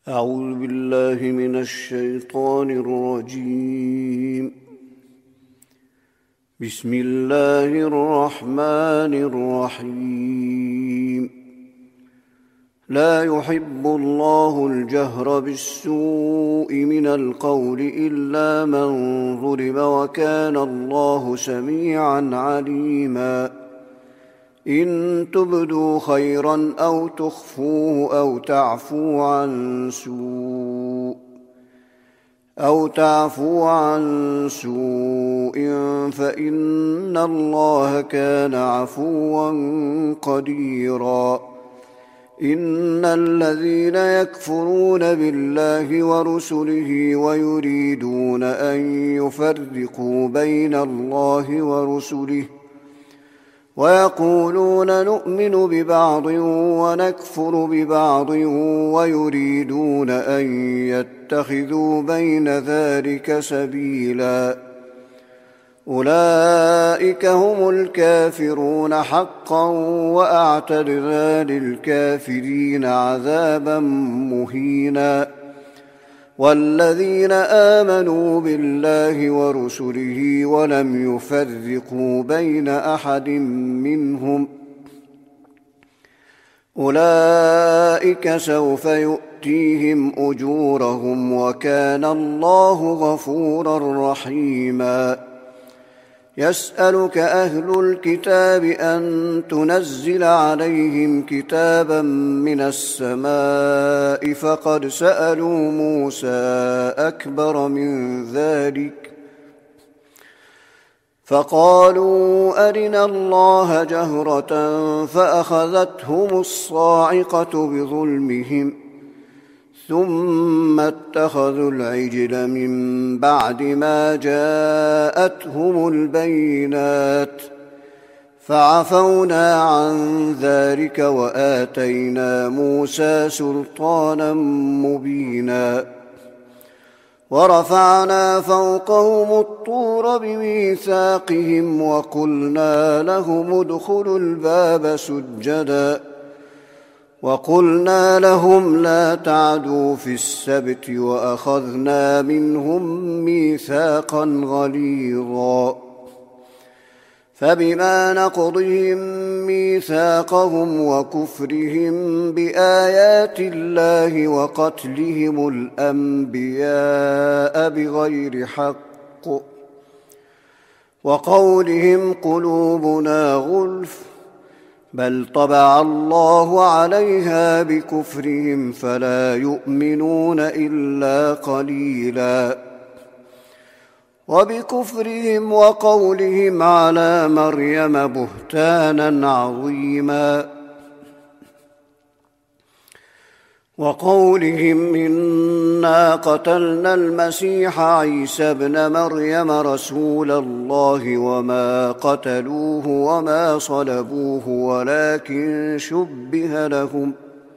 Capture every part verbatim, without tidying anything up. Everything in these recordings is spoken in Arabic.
أعوذ بالله من الشيطان الرجيم. بسم الله الرحمن الرحيم. لا يحب الله الجهر بالسوء من القول إلا من ظلم، وكان الله سميعا عليما. إن تبدوا خيرا أو تخفوه أو تعفوا عن سوء أو تعفوا عن سوء فإن الله كان عفوا قديرا. إن الذين يكفرون بالله ورسله ويريدون أن يفرقوا بين الله ورسله ويقولون نؤمن ببعض ونكفر ببعض ويريدون أن يتخذوا بين ذلك سبيلا، أولئك هم الكافرون حقا، وأعتدنا للكافرين عذابا مهينا. والذين آمنوا بالله ورسله ولم يفرقوا بين أحد منهم أولئك سوف يؤتيهم أجورهم، وكان الله غفورا رحيما. يسألك أهل الكتاب أن تنزل عليهم كتابا من السماء، فقد سألوا موسى أكبر من ذلك فقالوا أرنا الله جهرة فأخذتهم الصاعقة بظلمهم، ثم اتخذوا العجل من بعد ما جاءتهم البينات، فعفونا عن ذلك وآتينا موسى سلطانا مبينا. ورفعنا فوقهم الطور بميثاقهم وقلنا لهم ادخلوا الباب سجدا وقلنا لهم لا تعدوا في السبت، وأخذنا منهم ميثاقا غليظا. فبما نقضهم ميثاقهم وكفرهم بآيات الله وقتلهم الأنبياء بغير حق وقولهم قلوبنا غلف، بل طبع الله عليها بكفرهم فلا يؤمنون إلا قليلا. وبكفرهم وقولهم على مريم بهتانا عظيما، وقولهم إنا قتلنا المسيح عيسى ابن مريم رسول الله وما قتلوه وما صلبوه ولكن شبه لهم،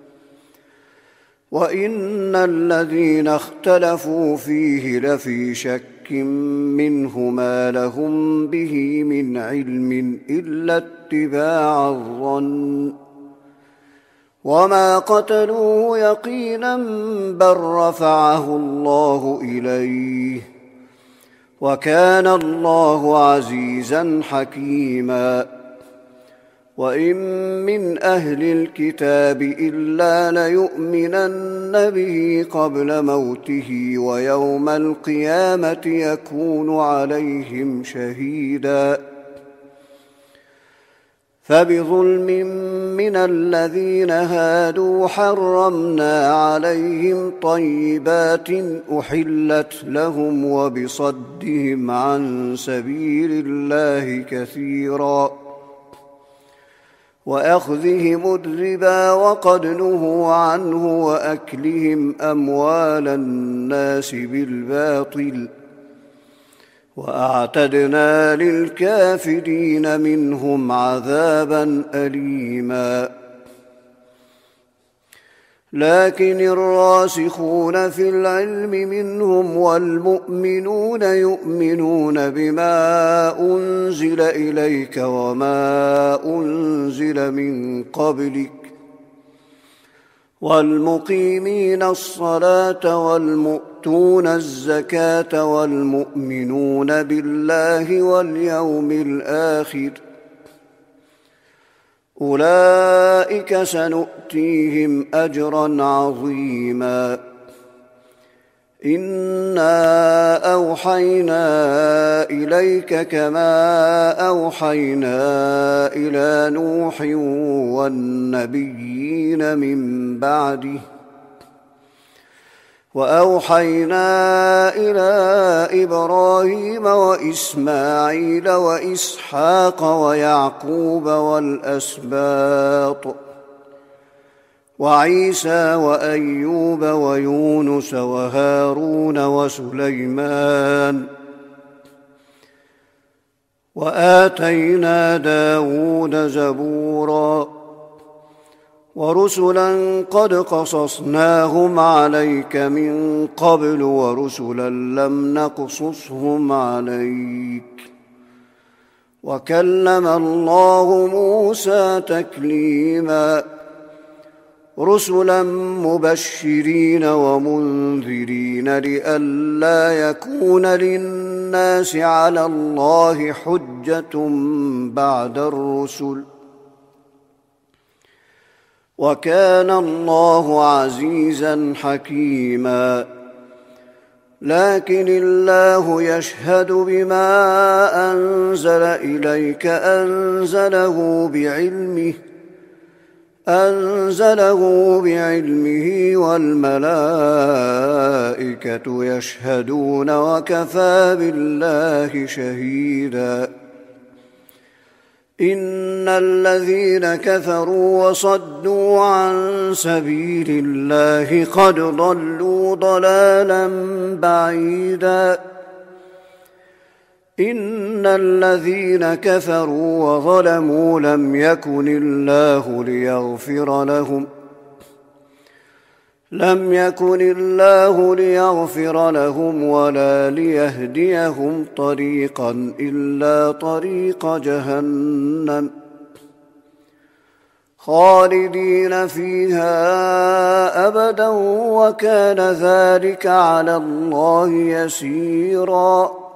وإن الذين اختلفوا فيه لفي شك منه ما لهم به من علم إلا اتباع الظن، وما قتلوه يقينا بل رفعه الله إليه، وكان الله عزيزا حكيما. وإن من أهل الكتاب إلا ليؤمنن به قبل موته، ويوم القيامة يكون عليهم شهيدا. فبظلم من الذين هادوا حرمنا عليهم طيبات أحلت لهم، وبصدهم عن سبيل الله كثيرا، وأخذهم الربا وقد نهوا عنه، وأكلهم أموال الناس بالباطل، وأعتدنا للكافرين منهم عذابا أليما. لكن الراسخون في العلم منهم والمؤمنون يؤمنون بما أنزل إليك وما أنزل من قبلك والمقيمين الصلاة والمؤتون الزكاة والمؤمنون بالله واليوم الآخر أولئك سنؤتيهم أجرا عظيما إنا أوحينا إليك كما أوحينا إلى نوح والنبيين من بعده وأوحينا إلى إبراهيم وإسماعيل وإسحاق ويعقوب والأسباط وعيسى وأيوب ويونس وهارون وسليمان وآتينا داود زبورا ورسلا قد قصصناهم عليك من قبل ورسلا لم نقصصهم عليك وكلم الله موسى تكليما رسلا مبشرين ومنذرين لئلا يكون للناس على الله حجة بعد الرسل وكان الله عزيزا حكيما لكن الله يشهد بما أنزل إليك أنزله بعلمه أنزله بعلمه والملائكة يشهدون وكفى بالله شهيدا إن الذين كفروا وصدوا عن سبيل الله قد ضلوا ضلالا بعيدا إن الذين كفروا وظلموا لم يكن الله ليغفر لهم لم يكن الله ليغفر لهم ولا ليهديهم طريقا إلا طريق جهنم خالدين فيها أبدا وكان ذلك على الله يسيرا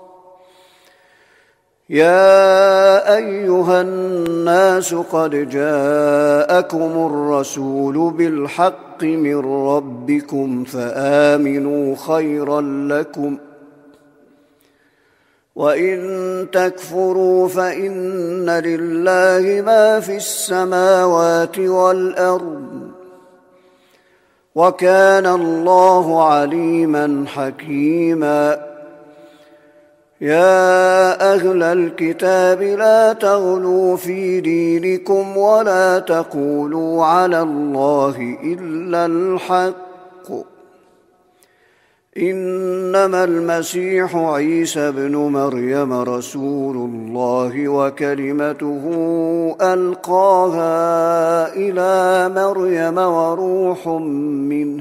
يا أيها الناس قد جاءكم الرسول بالحق من ربكم فآمنوا خيرا لكم وإن تكفروا فإن لله ما في السماوات والأرض وكان الله عليما حكيما يا أهل الكتاب لا تغلوا في دينكم ولا تقولوا على الله إلا الحق إنما المسيح عيسى ابن مريم رسول الله وكلمته ألقاها إلى مريم وروح منه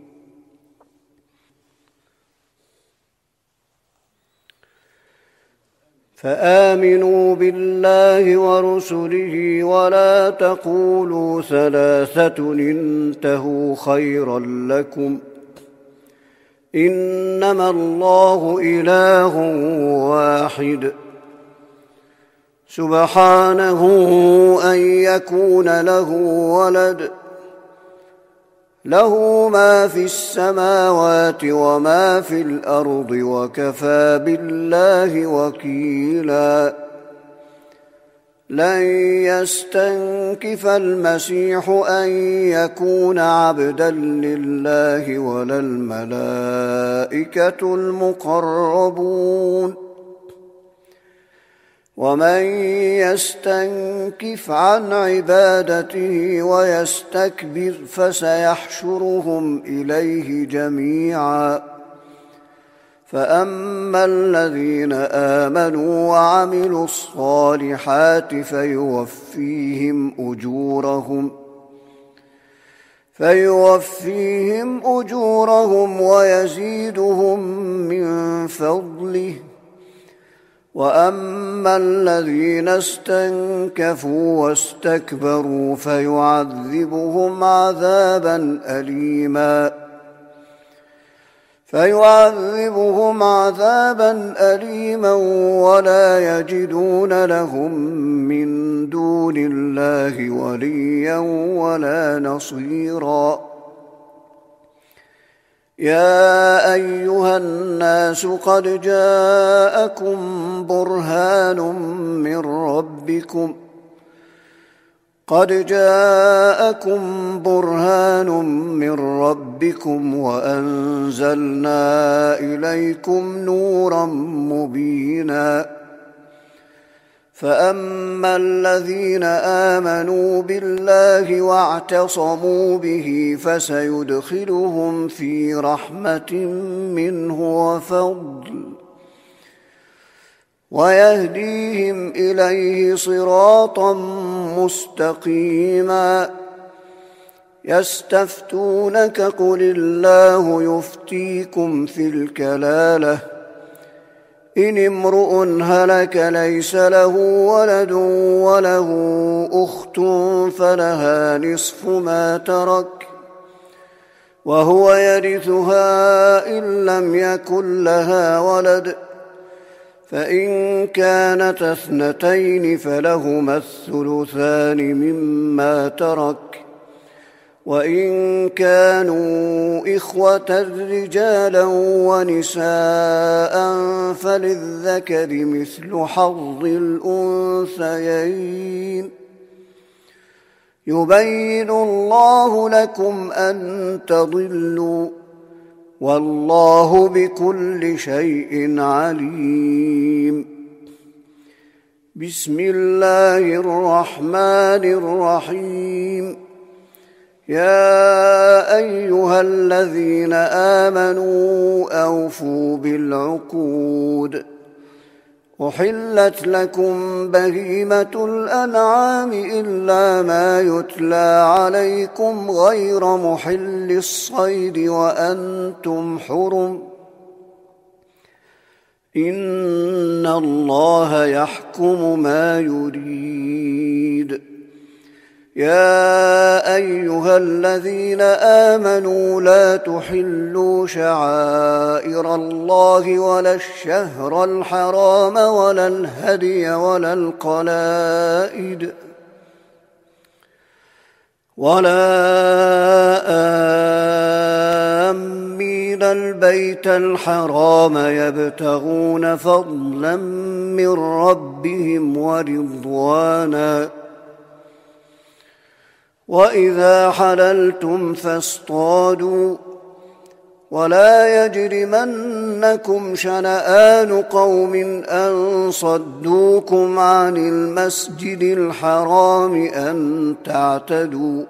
فآمنوا بالله ورسله ولا تقولوا ثلاثة انتهوا خيرا لكم إنما الله إله واحد سبحانه أن يكون له ولد له ما في السماوات وما في الأرض وكفى بالله وكيلا لن يستنكف المسيح أن يكون عبدا لله ولا الملائكة المقربون ومن يستنكف عن عبادته ويستكبر فسيحشرهم إليه جميعا فأما الذين آمنوا وعملوا الصالحات فيوفيهم أجورهم فيوفيهم أجورهم ويزيدهم من فضله وأما الذين استنكفوا واستكبروا فيعذبهم عذابا أليما فيعذبهم عذابا أليما ولا يجدون لهم من دون الله وليا ولا نصيرا يا أيها الناس قد جاءكم برهان من ربكم قد جاءكم برهان من ربكم وأنزلنا إليكم نورا مبينا فأما الذين آمنوا بالله واعتصموا به فسيدخلهم في رحمة منه وفضل ويهديهم إليه صراطا مستقيما يستفتونك قل الله يفتيكم في الكلالة إن امرؤ هلك ليس له ولد وله أخت فلها نصف ما ترك وهو يرثها إن لم يكن لها ولد فإن كانت اثنتين فلهما الثلثان مما ترك وإن كانوا إخوة رجالا ونساء فللذكر مثل حظ الأنثيين يبين الله لكم أن تضلوا والله بكل شيء عليم بسم الله الرحمن الرحيم يا أيها الذين آمنوا أوفوا بالعقود أحلت لكم بهيمة الأنعام إلا ما يتلى عليكم غير محل الصيد وأنتم حرم إن الله يحكم ما يريد يا أيها الذين آمنوا لا تحلوا شعائر الله ولا الشهر الحرام ولا الهدي ولا القلائد ولا آمين البيت الحرام يبتغون فضلا من ربهم ورضوانا وإذا حللتم فاصطادوا ولا يجرمنكم شنآن قوم أن صدوكم عن المسجد الحرام أن تعتدوا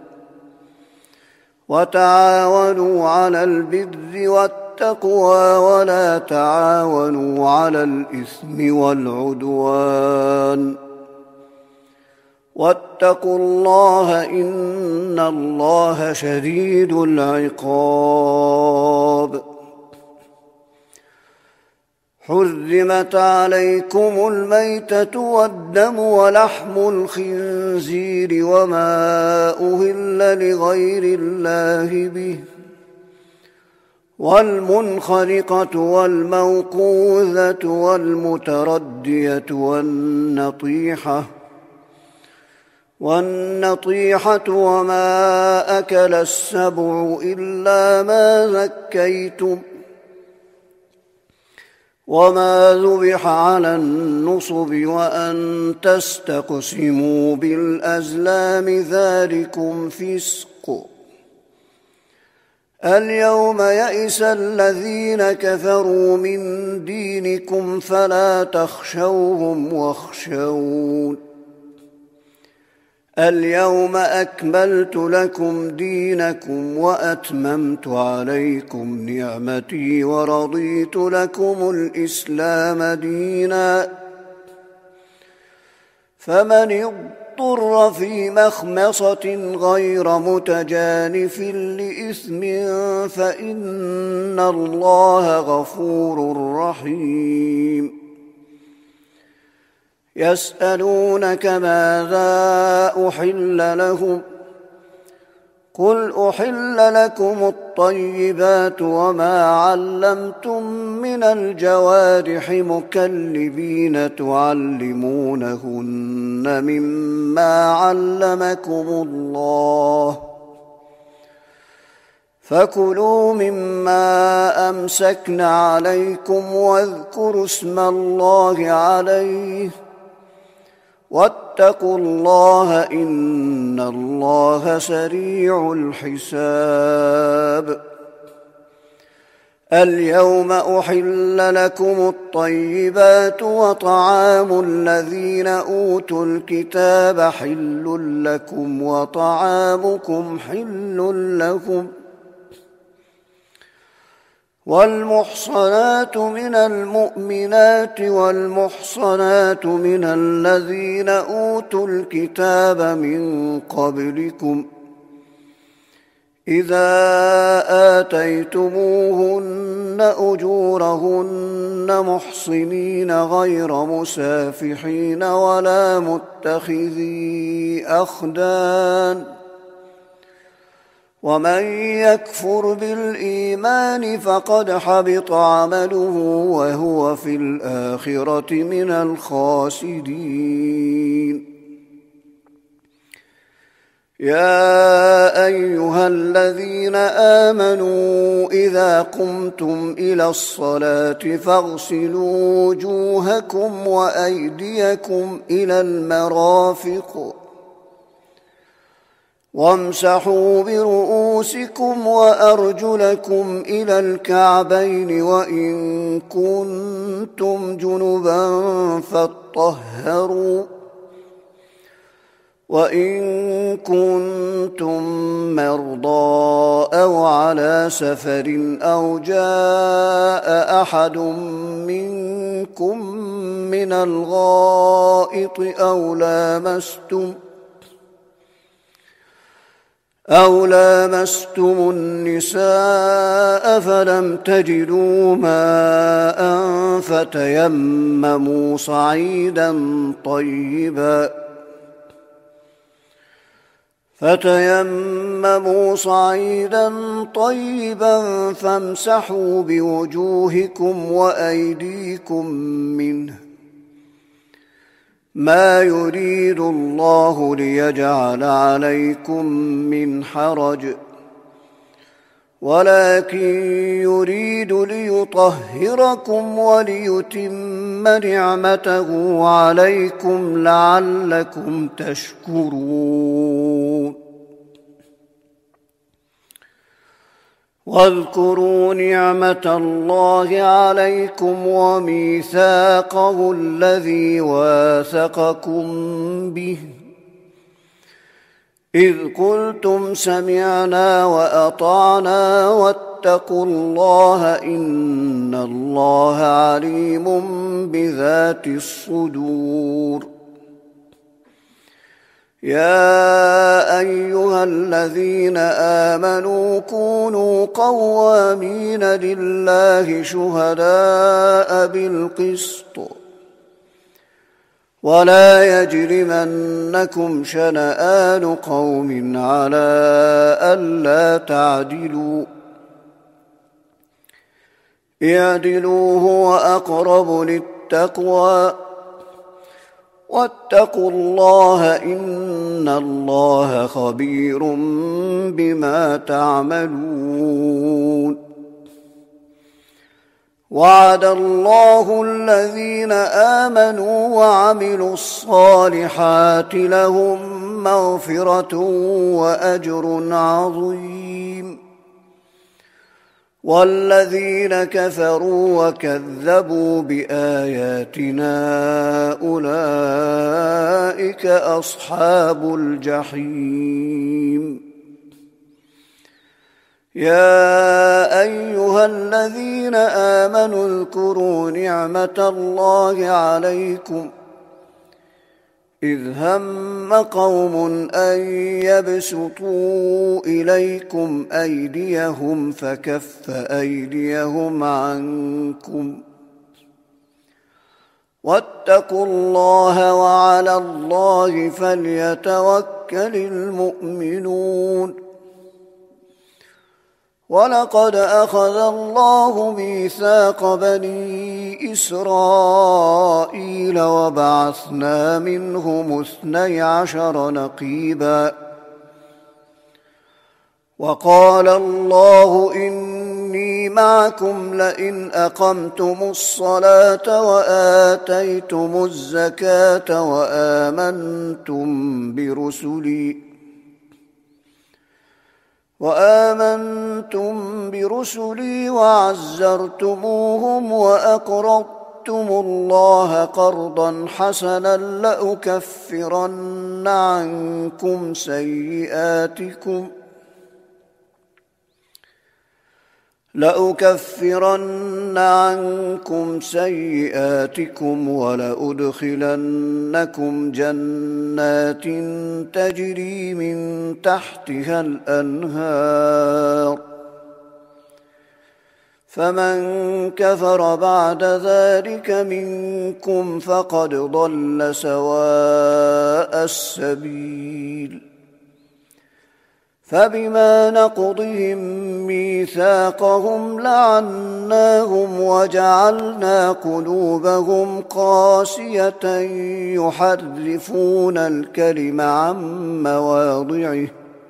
وتعاونوا على البر والتقوى ولا تعاونوا على الإثم والعدوان واتقوا الله إن الله شديد العقاب حرمت عليكم الميتة والدم ولحم الخنزير وما أهل لغير الله به والمنخنقة والموقوذة والمتردية والنطيحة والنطيحة وما أكل السبع إلا ما ذكيتم وما ذبح على النصب وأن تستقسموا بالأزلام ذلكم فسق اليوم يئس الذين كفروا من دينكم فلا تخشوهم واخشون اليوم أكملت لكم دينكم وأتممت عليكم نعمتي ورضيت لكم الإسلام دينا فمن اضطر في مخمصة غير متجانف لإثم فإن الله غفور رحيم يسألونك ماذا أحل لهم قل أحل لكم الطيبات وما علمتم من الجوارح مكلبين تعلمونهن مما علمكم الله فكلوا مما أمسكن عليكم واذكروا اسم الله عليه واتقوا الله إن الله سريع الحساب. اليوم أحل لكم الطيبات وطعام الذين أوتوا الكتاب حل لكم وطعامكم حل لهم والمحصنات من المؤمنات والمحصنات من الذين أوتوا الكتاب من قبلكم إذا آتيتموهن أجورهن محصنين غير مسافحين ولا متخذي أخدان ومن يكفر بالإيمان فقد حبط عمله وهو في الآخرة من الخاسرين. يا أيها الذين آمنوا إذا قمتم إلى الصلاة فاغسلوا وجوهكم وأيديكم إلى المرافق وامسحوا برؤوسكم وأرجلكم إلى الكعبين وإن كنتم جنبا فاطهروا وإن كنتم مرضى أو على سفر أو جاء أحد منكم من الغائط أو لامستم أو لامستم النساء فلم تجدوا ماء فتيمموا صعيدا طيبا فتيمموا صعيدا طيبا فامسحوا بوجوهكم وأيديكم منه ما يريد الله ليجعل عليكم من حرج ولكن يريد ليطهركم وليتم نعمته عليكم لعلكم تشكرون. واذكروا نعمة الله عليكم وميثاقه الذي واثقكم به إذ قلتم سمعنا وأطعنا واتقوا الله إن الله عليم بذات الصدور. يا أيها الذين آمنوا كونوا قوامين لله شهداء بالقسط ولا يجرمنكم شنآن قوم على ألا تعدلوا اعدلوا هو أقرب للتقوى واتقوا الله إن الله خبير بما تعملون. وعد الله الذين آمنوا وعملوا الصالحات لهم مغفرة وأجر عظيم والذين كفروا وكذبوا بآياتنا أولئك أصحاب الجحيم. يا أيها الذين آمنوا اذكروا نعمة الله عليكم إذ هم قوم أن يبسطوا إليكم أيديهم فكف أيديهم عنكم واتقوا الله وعلى الله فليتوكل المؤمنون. ولقد أخذ الله ميثاق بني إسرائيل وبعثنا منهم اثني عشر نقيبا وقال الله إني معكم لئن أقمتم الصلاة وآتيتم الزكاة وآمنتم برسلي وآمنتم برسلي وعزرتموهم وأقرضتم الله قرضا حسنا لأكفرن عنكم سيئاتكم لأكفرن عنكم سيئاتكم ولأدخلنكم جنات تجري من تحتها الأنهار فمن كفر بعد ذلك منكم فقد ضل سواء السبيل. فبما نقضهم ميثاقهم لعناهم وجعلنا قلوبهم قاسية يحرفون الكلم عن مواضعه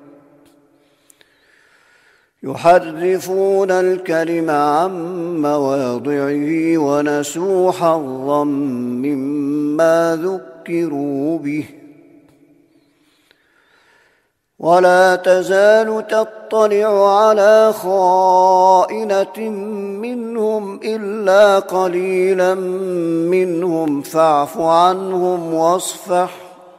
يحرفون الكلم عن مواضعه ونسوا حظا مما ذكروا به. ولا تزال تطلع على خائنة منهم إلا قليلا منهم فاعف عنهم واصفح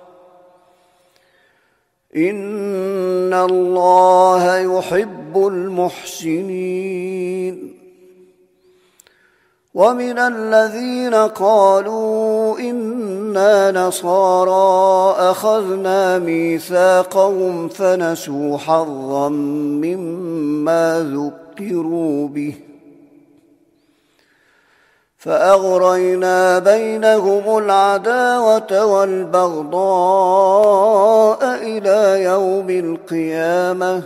إن الله يحب المحسنين. ومن الذين قالوا إنا نصارى أخذنا ميثاقهم فنسوا حظا مما ذكروا به فأغرينا بينهم العداوة والبغضاء إلى يوم القيامة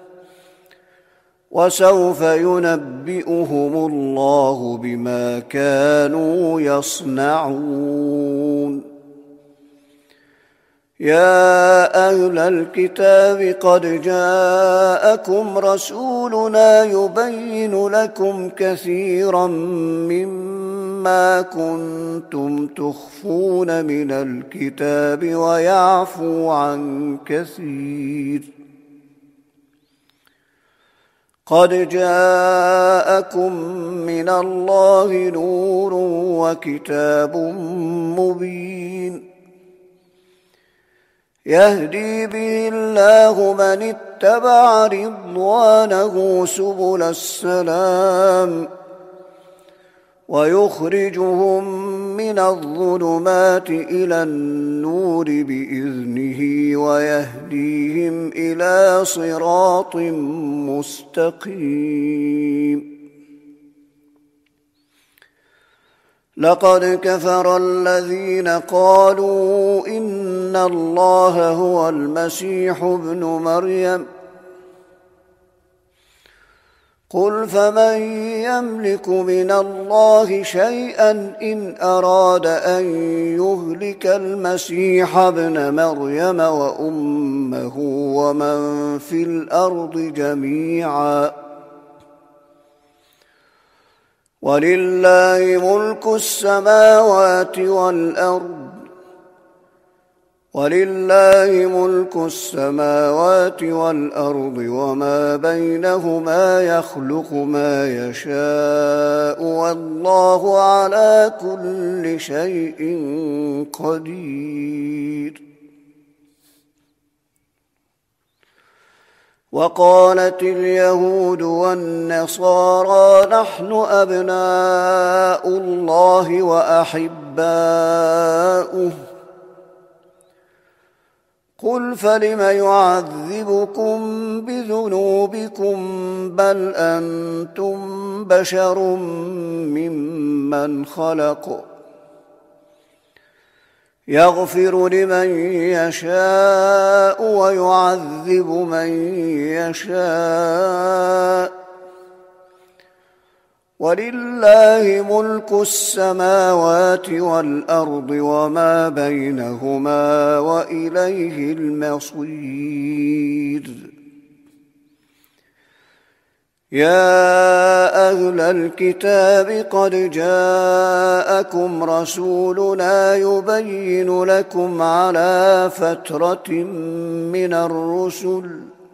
وسوف ينبئهم الله بما كانوا يصنعون. يا أهل الكتاب قد جاءكم رسولنا يبين لكم كثيرا مما كنتم تخفون من الكتاب ويعفو عن كثير. قد جاءكم من الله نور وكتاب مبين يهدي به الله من اتبع رضوانه سبل السلام ويخرجهم من الظلمات إلى النور بإذنه ويهديهم إلى صراط مستقيم. لقد كفر الذين قالوا إن الله هو المسيح ابن مريم قل فمن يملك من الله شيئا إن أراد أن يهلك المسيح ابن مريم وأمه ومن في الأرض جميعا ولله ملك السماوات والأرض ولله ملك السماوات والأرض وما بينهما يخلق ما يشاء والله على كل شيء قدير. وقالت اليهود والنصارى نحن أبناء الله وأحباؤه قل فلم يعذبكم بذنوبكم بل أنتم بشر ممن خلق يغفر لمن يشاء ويعذب من يشاء ولله ملك السماوات والأرض وما بينهما وإليه المصير. يا أهل الكتاب قد جاءكم رسولنا يبين لكم على فترة من الرسل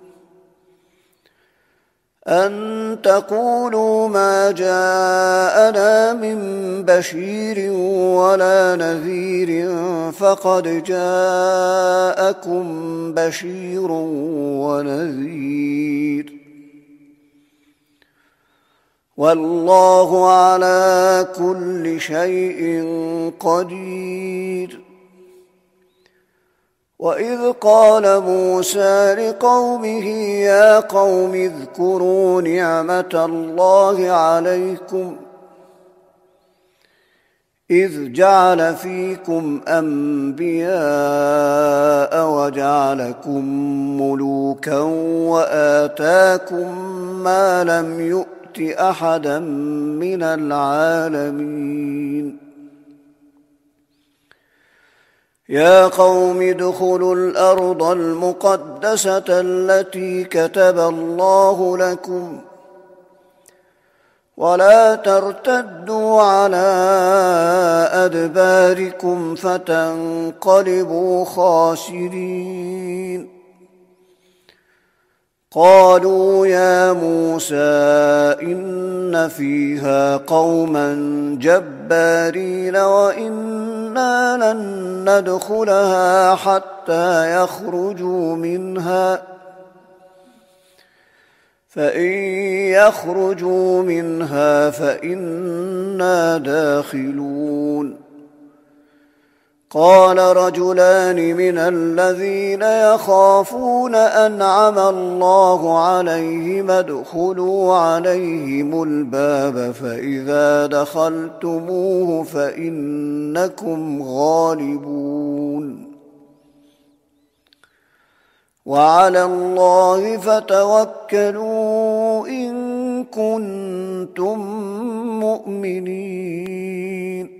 أن تقولوا ما جاءنا من بشير ولا نذير فقد جاءكم بشير ونذير والله على كل شيء قدير. وإذ قال موسى لقومه يا قوم اذكروا نعمة الله عليكم إذ جعل فيكم أنبياء وجعلكم ملوكا وآتاكم ما لم يؤت أحدا من العالمين. يا قوم ادخلوا الأرض المقدسة التي كتب الله لكم ولا ترتدوا على أدباركم فتنقلبوا خاسرين. قالوا يا موسى إن فيها قوما جبارين وإنا لن ندخلها حتى يخرجوا منها فإن يخرجوا منها فإنا داخلون. قال رجلان من الذين يخافون أنعم الله عليهم ادخلوا عليهم الباب فإذا دخلتموه فإنكم غالبون وعلى الله فتوكلوا إن كنتم مؤمنين.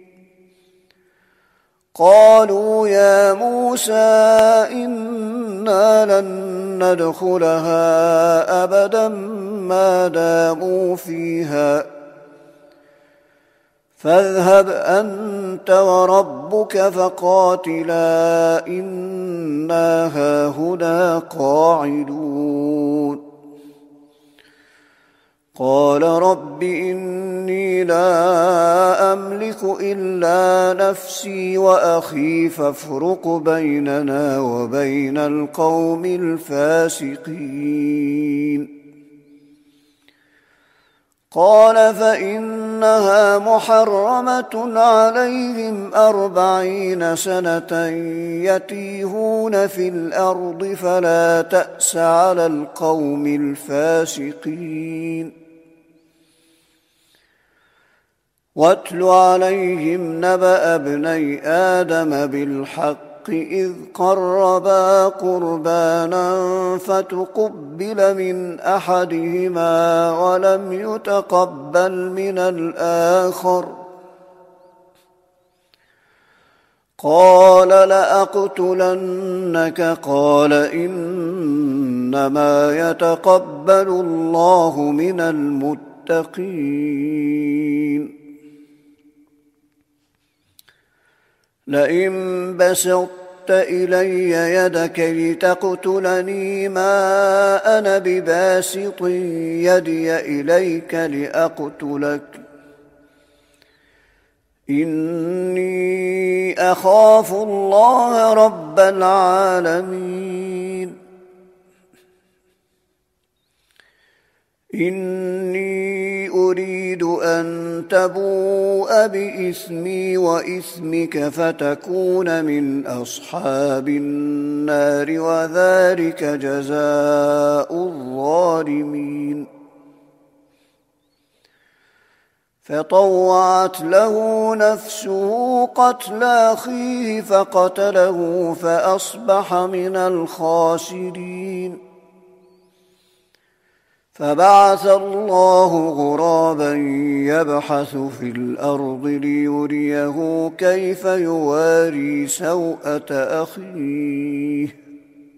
قالوا يا موسى إنا لن ندخلها أبدا ما داموا فيها فاذهب أنت وربك فقاتلا إنا هاهنا قاعدون. قال رب إني لا أملك إلا نفسي وأخي فافرق بيننا وبين القوم الفاسقين. قال فإنها محرمة عليهم أربعين سنة يتيهون في الأرض فلا تأس على القوم الفاسقين. واتل عليهم نبأ ابني آدم بالحق إذ قربا قربانا فتقبل من أحدهما ولم يتقبل من الآخر قال لأقتلنك قال إنما يتقبل الله من المتقين. لئن بسطت إلي يدك لتقتلني ما أنا بباسط يدي إليك لأقتلك إني أخاف الله رب العالمين. إني أريد أن تبوء بإثمي وإثمك فتكون من أصحاب النار وذلك جزاء الظالمين. فطوعت له نفسه قتل أخيه فقتله فأصبح من الخاسرين. فبعث الله غرابا يبحث في الأرض ليريه كيف يواري سوءة أخيه.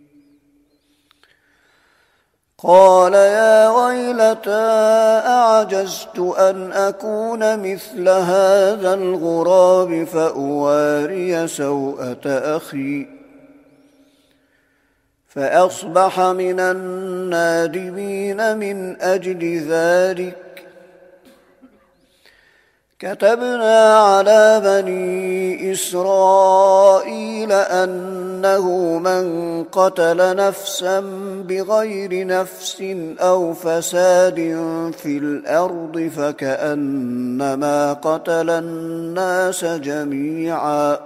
قال يا ويلتى أعجزت أن أكون مثل هذا الغراب فأواري سوءة أخي. فأصبح من النادمين من أجل ذلك. كتبنا على بني إسرائيل أنه من قتل نفسا بغير نفس أو فساد في الأرض فكأنما قتل الناس جميعا،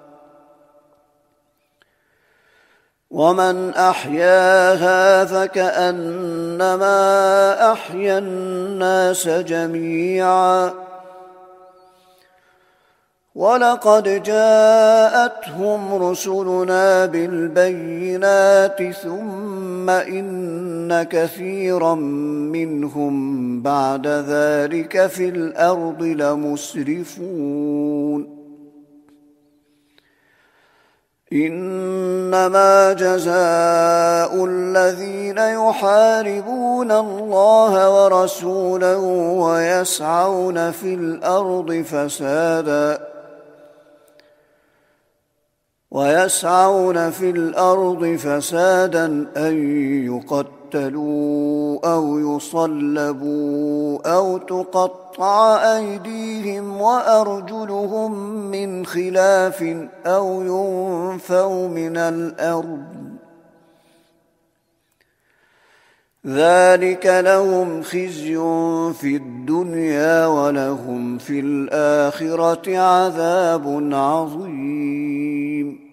ومن أحياها فكأنما أحيا الناس جميعا. ولقد جاءتهم رسلنا بالبينات ثم إن كثيرا منهم بعد ذلك في الأرض لمسرفون. إنما جزاء الذين يحاربون الله ورسوله ويسعون في الأرض فسادا ويسعون في الأرض فسادا أن يقتلوا أو يصلبوا أو تقطع أيديهم وأرجلهم من خلاف أو ينفوا من الأرض. ذلك لهم خزي في الدنيا ولهم في الآخرة عذاب عظيم.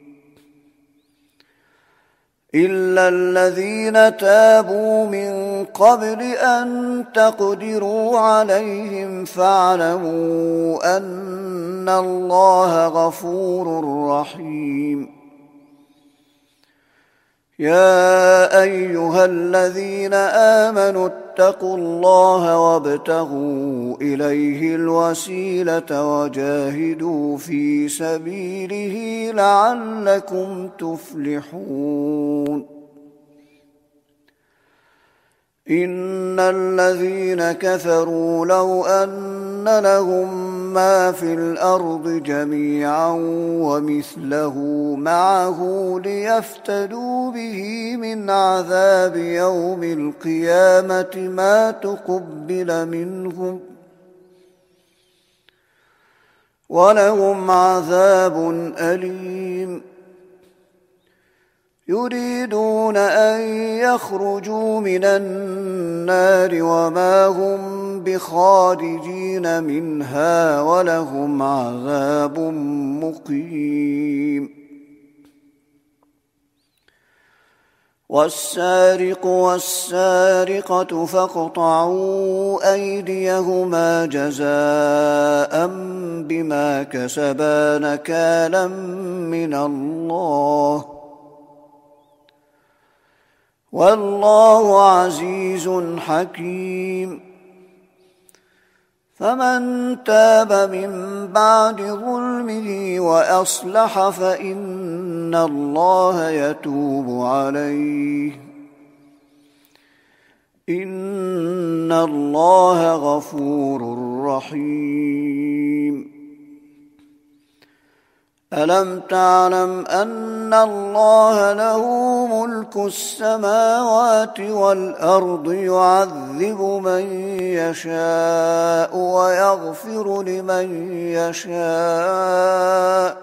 إلا الذين تابوا من قبل أن تقدروا عليهم فاعلموا أن الله غفور رحيم. يا أيها الذين آمنوا اتقوا الله وابتغوا إليه الوسيلة وجاهدوا في سبيله لعلكم تفلحون. إن الذين كفروا لو أن لهم ما في الأرض جميعا ومثله معه ليفتدوا به من عذاب يوم القيامة ما تقبل منهم ولهم عذاب أليم. يريدون أن يخرجوا من النار وما هم بخارجين منها ولهم عذاب مقيم. والسارق والسارقة فاقطعوا أيديهما جزاء بما كسبا نكالا من الله والله عزيز حكيم. فمن تاب من بعد ظلمه وأصلح فإن الله يتوب عليه إن الله غفور رحيم. ألم تعلم أن الله له ملك السماوات والأرض يعذب من يشاء ويغفر لمن يشاء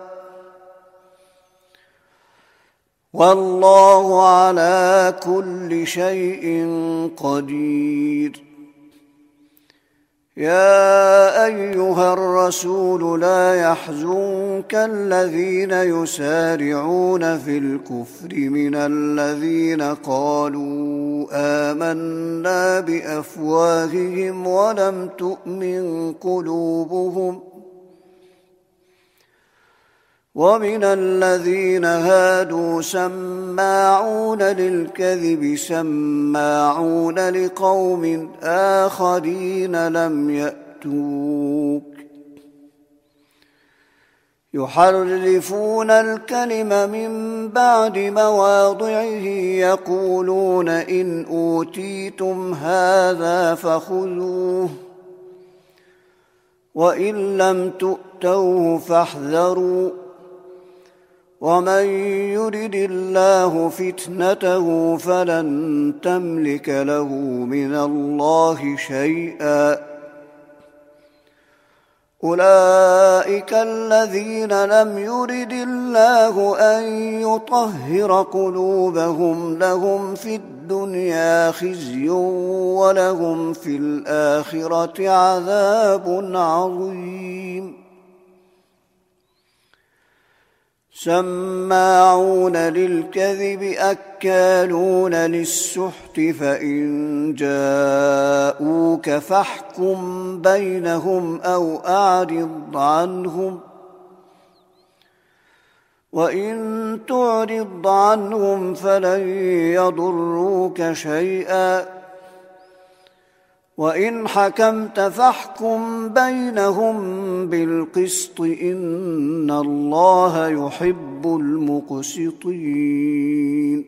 والله على كل شيء قدير. يا أيها الرسول لا يحزنك الذين يسارعون في الكفر من الذين قالوا آمنا بأفواههم ولم تؤمن قلوبهم ومن الذين هادوا سماعون للكذب سماعون لقوم آخرين لم يأتوك يحرفون الكلم من بعد مواضعه يقولون إن أوتيتم هذا فخذوه وإن لم تؤتوه فاحذروا ومن يرد الله فتنته فلن تملك له من الله شيئا أولئك الذين لم يرد الله أن يطهر قلوبهم لهم في الدنيا خزي ولهم في الآخرة عذاب عظيم سماعون للكذب أكالون للسحت فإن جاءوك فاحكم بينهم أو أعرض عنهم وإن تعرض عنهم فلن يضروك شيئا وإن حكمت فاحكم بينهم بالقسط إن الله يحب المقسطين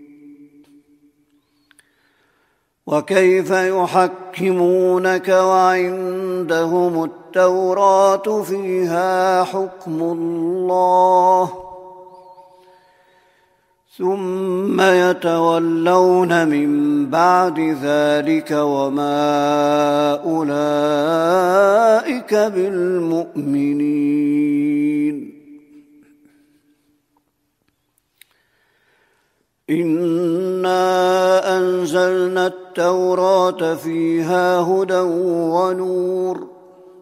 وكيف يحكمونك وعندهم التوراة فيها حكم الله ثم يتولون من بعد ذلك وما أولئك بالمؤمنين إنا أنزلنا التوراة فيها هدى ونور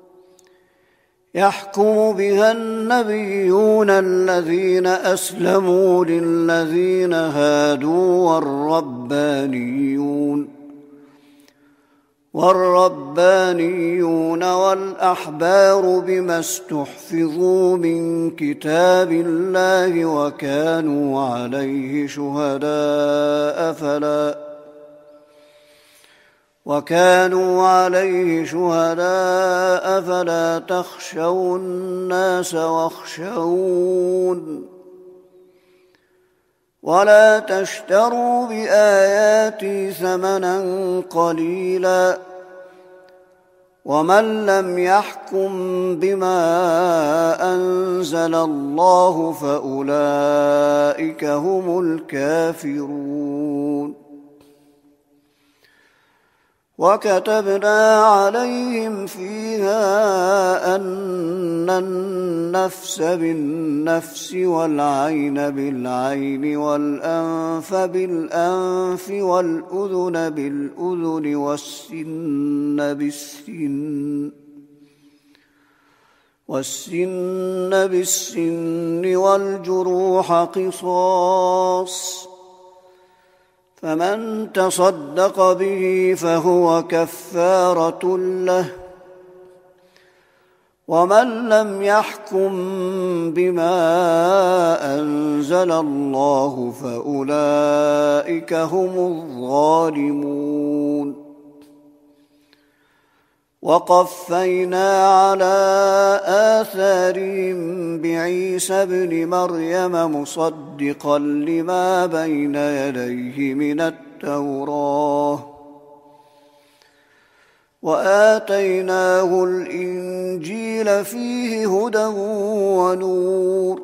يحكم بها النبيون الذين أسلموا للذين هادوا والربانيون والربانيون والأحبار بما استحفظوا من كتاب الله وكانوا عليه شهداء فلا وكانوا عليه شهداء فلا تخشوا الناس واخشون ولا تشتروا بآياتي ثمنا قليلا ومن لم يحكم بما أنزل الله فأولئك هم الكافرون وكتبنا عليهم فيها أن النفس بالنفس والعين بالعين والأنف بالأنف والأذن بالأذن والسن بالسن والسن بالسن والجروح قصاص فمن تصدق به فهو كفارة له ومن لم يحكم بما أنزل الله فأولئك هم الظالمون وقفينا على آثارهم بعيسى ابن مريم مصدقا لما بين يديه من التوراة وآتيناه الإنجيل فيه هدى ونور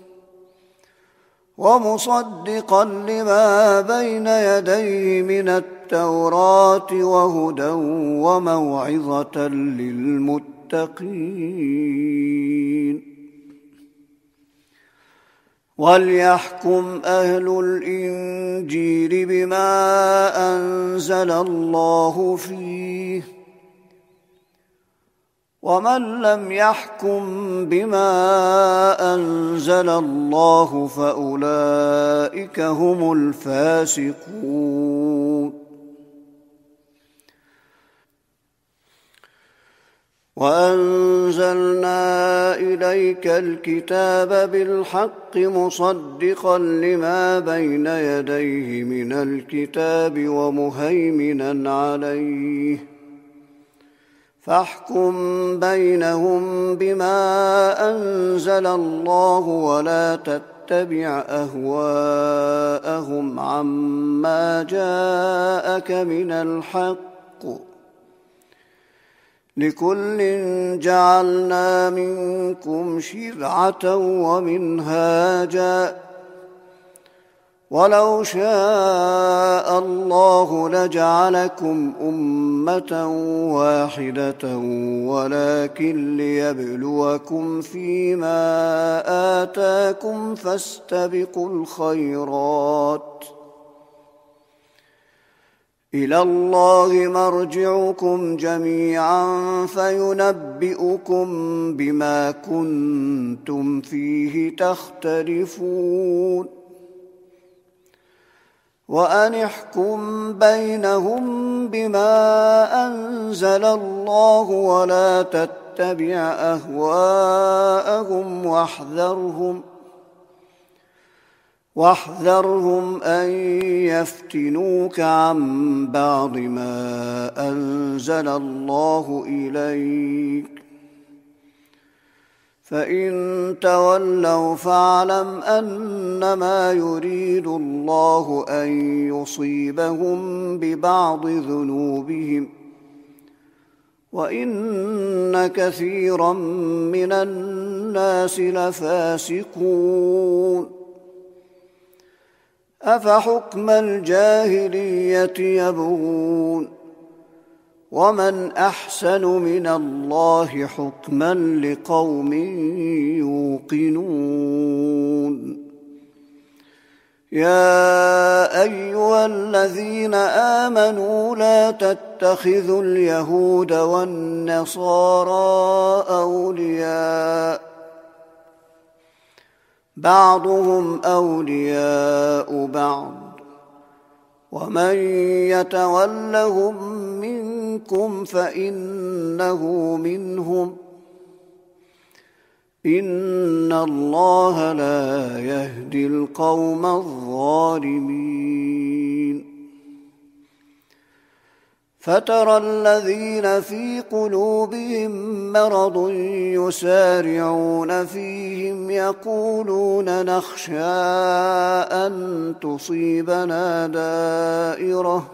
ومصدقا لما بين يديه من التوراة وهدى وموعظة للمتقين وليحكم أهل الإنجيل بما أنزل الله فيه ومن لم يحكم بما أنزل الله فأولئك هم الفاسقون وأنزلنا إليك الكتاب بالحق مصدقا لما بين يديه من الكتاب ومهيمنا عليه فاحكم بينهم بما أنزل الله ولا تتبع أهواءهم عما جاءك من الحق لكل جعلنا منكم شرعة ومنهاجا ولو شاء الله لجعلكم أمة واحدة ولكن ليبلوكم فيما آتاكم فاستبقوا الخيرات إلى الله مرجعكم جميعا فينبئكم بما كنتم فيه تختلفون وأن احكم بينهم بما أنزل الله ولا تتبع أهواءهم واحذرهم واحذرهم أن يفتنوك عن بعض ما أنزل الله إليك فإن تولوا فاعلم أنما يريد الله أن يصيبهم ببعض ذنوبهم وإن كثيرا من الناس لفاسقون أفحكم الجاهلية يبغون ومن أحسن من الله حكما لقوم يوقنون يا أيها الذين آمنوا لا تتخذوا اليهود والنصارى أولياء بعضهم أولياء بعض ومن يتولهم منكم فإنه منهم إن الله لا يهدي القوم الظالمين فترى الذين في قلوبهم مرض يسارعون فيهم يقولون نخشى أن تصيبنا دائرة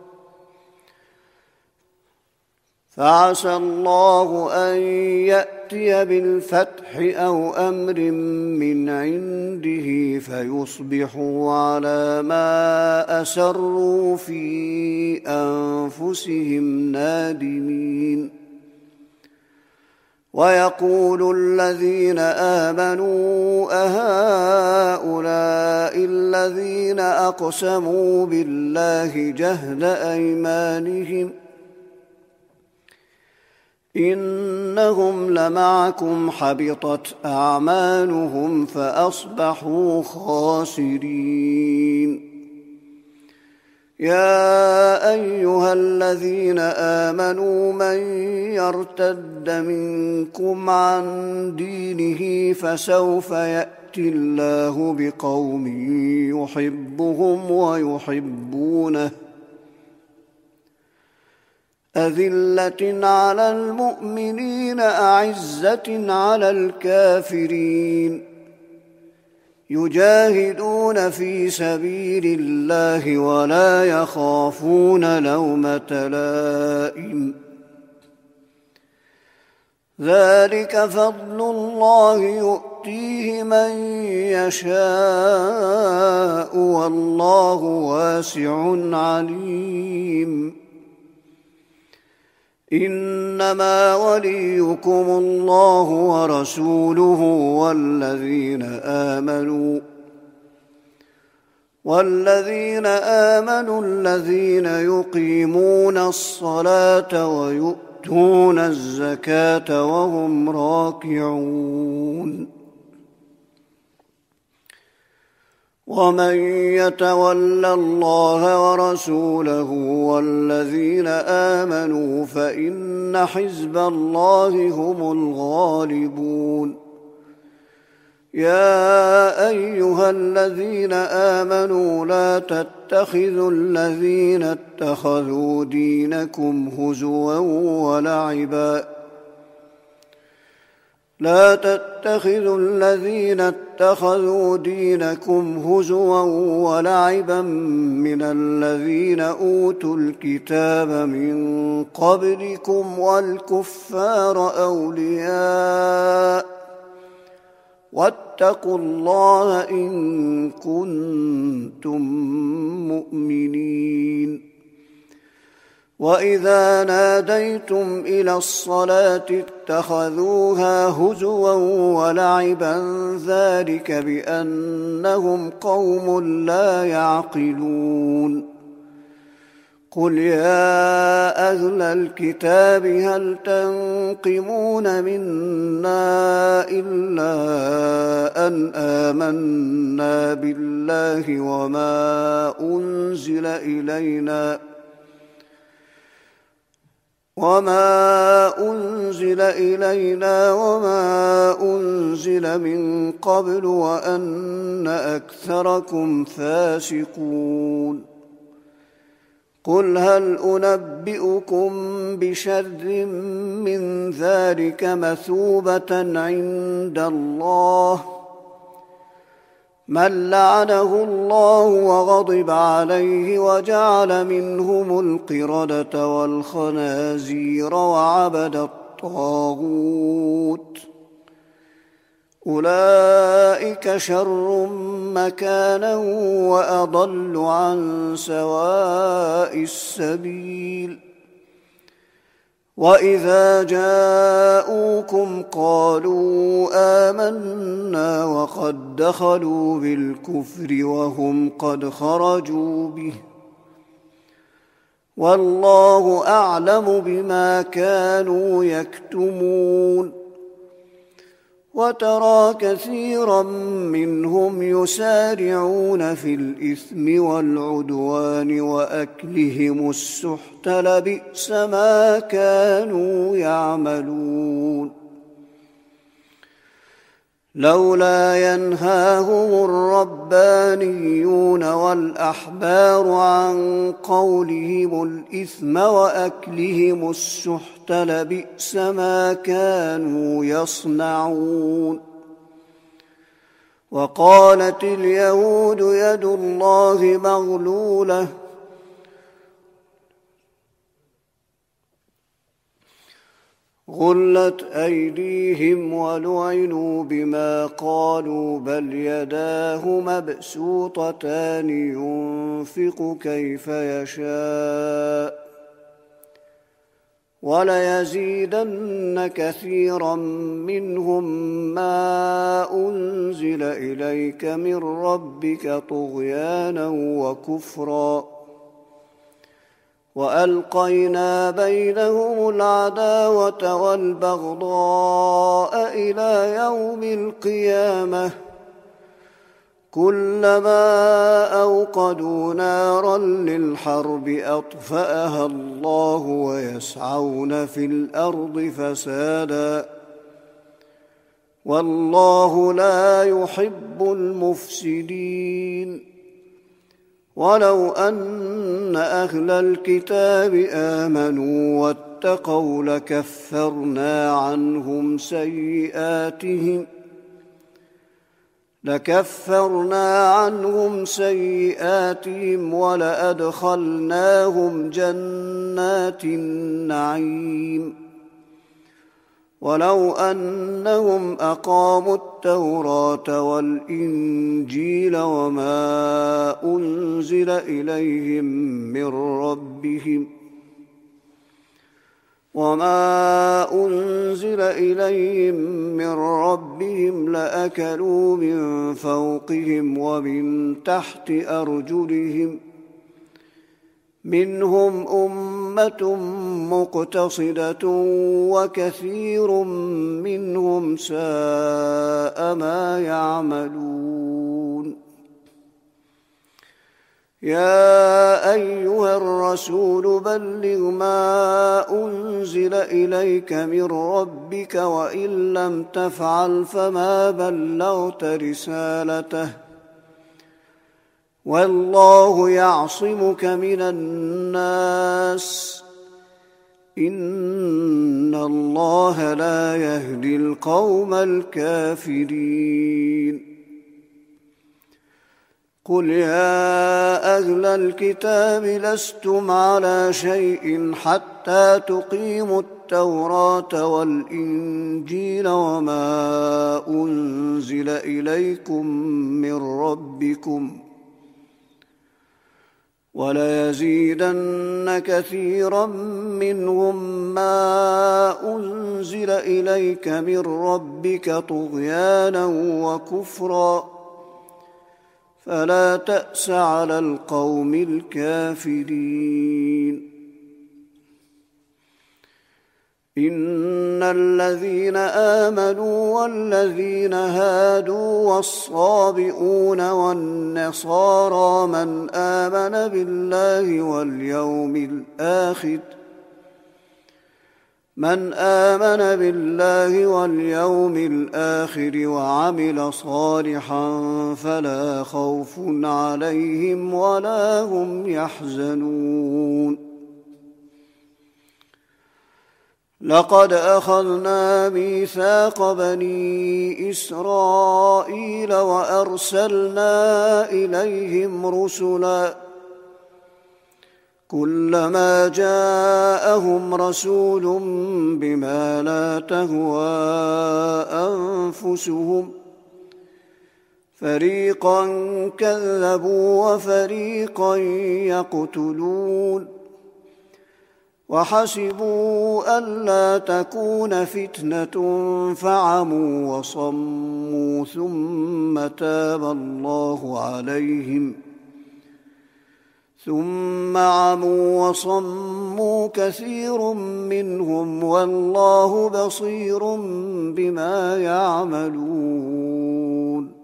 فعسى الله أن يأتي بالفتح أو أمر من عنده فيصبحوا على ما أسروا في أنفسهم نادمين ويقول الذين آمنوا أهؤلاء الذين أقسموا بالله جهد أيمانهم إنهم لمعكم حبطت أعمالهم فأصبحوا خاسرين يا أيها الذين آمنوا من يرتد منكم عن دينه فسوف يأتي الله بقوم يحبهم ويحبونه أذلة على المؤمنين أعزة على الكافرين يجاهدون في سبيل الله ولا يخافون لومة لائم ذلك فضل الله يؤتيه من يشاء والله واسع عليم إنما وليكم الله ورسوله والذين آمنوا والذين آمنوا الذين يقيمون الصلاة ويؤتون الزكاة وهم راكعون ومن يتول الله ورسوله والذين آمنوا فإن حزب الله هم الغالبون. يا أيها الذين آمنوا لا تتخذوا الذين اتخذوا دينكم هزوا ولعبا لا تتخذوا الذين اتخذوا دينكم هزوا ولعبا من الذين أوتوا الكتاب من قبلكم والكفار أولياء واتقوا الله إن كنتم مؤمنين. وإذا ناديتم إلى الصلاة اتخذوها هزوا ولعبا ذلك بأنهم قوم لا يعقلون. قل يا أهل الكتاب هل تنقمون منا إلا أن آمنا بالله وما أنزل إلينا وما أنزل إلينا وما أنزل من قبل وأن أكثركم فاسقون. قل هل أنبئكم بشر من ذلك مثوبة عند الله من لعنه الله وغضب عليه وجعل منهم القردة والخنازير وعبد الطاغوت أولئك شر مكانا وأضل عن سواء السبيل. وإذا جاءوكم قالوا آمنا وقد دخلوا بالكفر وهم قد خرجوا به والله أعلم بما كانوا يكتمون. وترى كثيرا منهم يسارعون في الإثم والعدوان وأكلهم السحت لبئس ما كانوا يعملون. لولا ينهاهم الربانيون والأحبار عن قولهم الإثم وأكلهم السحت لبئس ما كانوا يصنعون. وقالت اليهود يد الله مغلولة غلت أيديهم ولعنوا بما قالوا بل يداه مبسوطتان ينفق كيف يشاء وليزيدن كثيرا منهم ما أنزل إليك من ربك طغيانا وكفرا وألقينا بينهم العداوة والبغضاء إلى يوم القيامة كلما أوقدوا نارا للحرب أطفأها الله ويسعون في الأرض فسادا والله لا يحب المفسدين. ولو أن أهل الكتاب آمنوا واتقوا لكفرنا عنهم سيئاتهم لكفرنا عنهم سيئاتهم ولأدخلناهم جنات النعيم ولو أنهم أقاموا التوراة والإنجيل وما أنزل إليهم من ربهم وما أنزل إليهم من ربهم لأكلوا من فوقهم ومن تحت أرجلهم منهم أمة مقتصدة وكثير منهم ساء ما يعملون. يا أيها الرسول بلغ ما أنزل إليك من ربك وإن لم تفعل فما بلغت رسالته والله يعصمك من الناس إن الله لا يهدي القوم الكافرين قل يا أهل الكتاب لستم على شيء حتى تقيموا التوراة والإنجيل وما أنزل إليكم من ربكم وليزيدن كثيرا منهم ما أنزل إليك من ربك طغيانا وكفرا فلا تأس على القوم الكافرين إن الذين آمنوا والذين هادوا والصابئون والنصارى من آمن بالله واليوم الآخر من آمن بالله واليوم الآخر وعمل صالحا فلا خوف عليهم ولا هم يحزنون لقد أخذنا ميثاق بني إسرائيل وأرسلنا إليهم رسلا كلما جاءهم رسول بما لا تهوى أنفسهم فريقا كذبوا وفريقا يقتلون وحسبوا ألا تكون فتنة فعموا وصموا ثم تاب الله عليهم ثم عموا وصموا كثير منهم والله بصير بما يعملون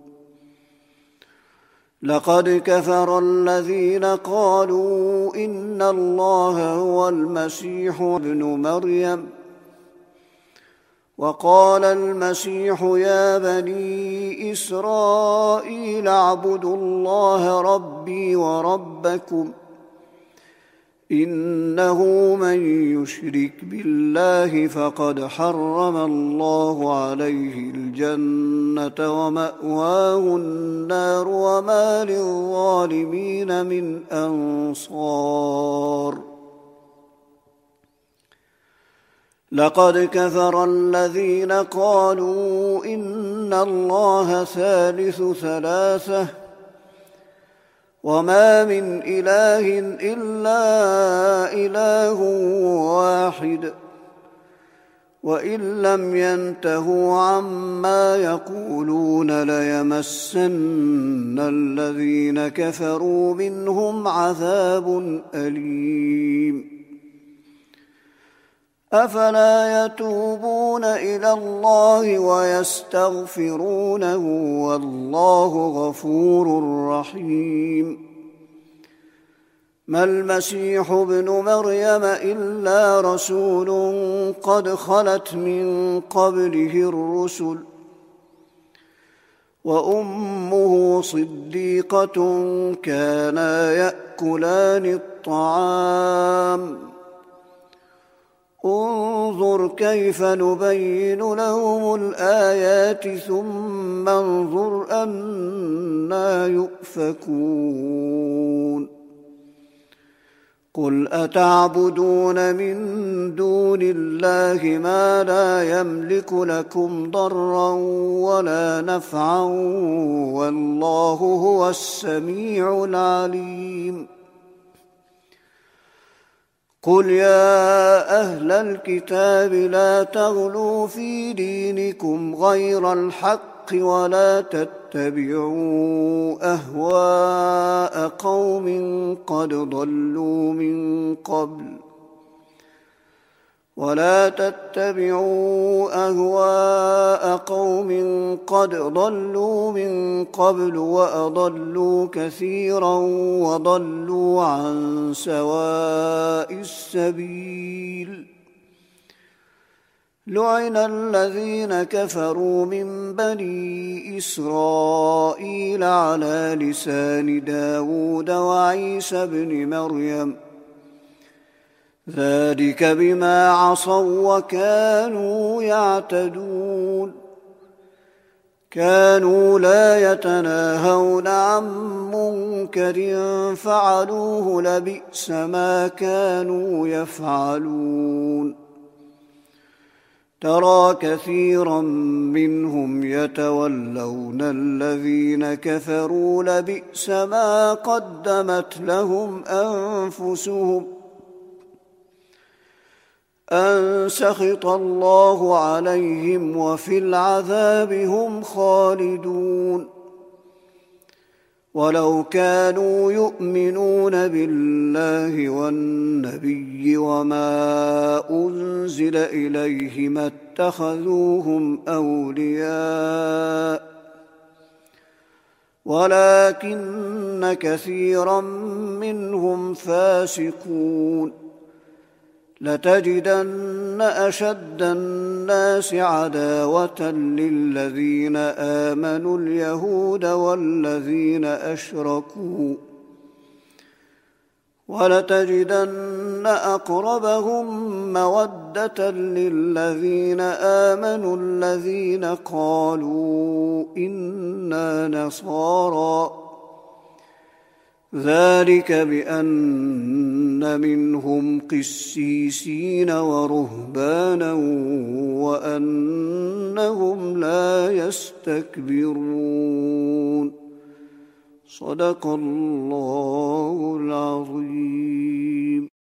لقد كفر الذين قالوا إن الله هو المسيح ابن مريم وقال المسيح يا بني إسرائيل اعبدوا الله ربي وربكم إنه من يشرك بالله فقد حرم الله عليه الجنة ومأواه النار وما للظالمين من أنصار لقد كفر الذين قالوا إن الله ثالث ثلاثة وما من إله إلا إله واحد وإن لم ينتهوا عما يقولون ليمسن الذين كفروا منهم عذاب أليم أفلا يتوبون إلى الله ويستغفرونه والله غفور رحيم ما المسيح ابن مريم إلا رسول قد خلت من قبله الرسل وأمه صديقة كانا يأكلان الطعام انظر كيف نبين لهم الآيات ثم انظر أنى يؤفكون قل أتعبدون من دون الله ما لا يملك لكم ضرا ولا نفعا والله هو السميع العليم قل يا أهل الكتاب لا تغلوا في دينكم غير الحق ولا تتبعوا أهواء قوم قد ضلوا من قبل ولا تتبعوا أهواء قوم قد ضلوا من قبل وأضلوا كثيرا وضلوا عن سواء السبيل. لعن الذين كفروا من بني إسرائيل على لسان داود وعيسى بن مريم ذلك بما عصوا وكانوا يعتدون. كانوا لا يتناهون عن منكر فعلوه لبئس ما كانوا يفعلون. ترى كثيرا منهم يتولون الذين كفروا لبئس ما قدمت لهم أنفسهم أن سخط الله عليهم وفي العذاب هم خالدون. ولو كانوا يؤمنون بالله والنبي وما أنزل إليه ما اتخذوهم أولياء ولكن كثيرا منهم فاسقون. لتجدن أشد الناس عداوة للذين آمنوا اليهود والذين أشركوا ولتجدن أقربهم مودة للذين آمنوا الذين قالوا إنا نصارى ذلك بأن منهم قسيسين ورهبانا وأنهم لا يستكبرون. صدق الله العظيم.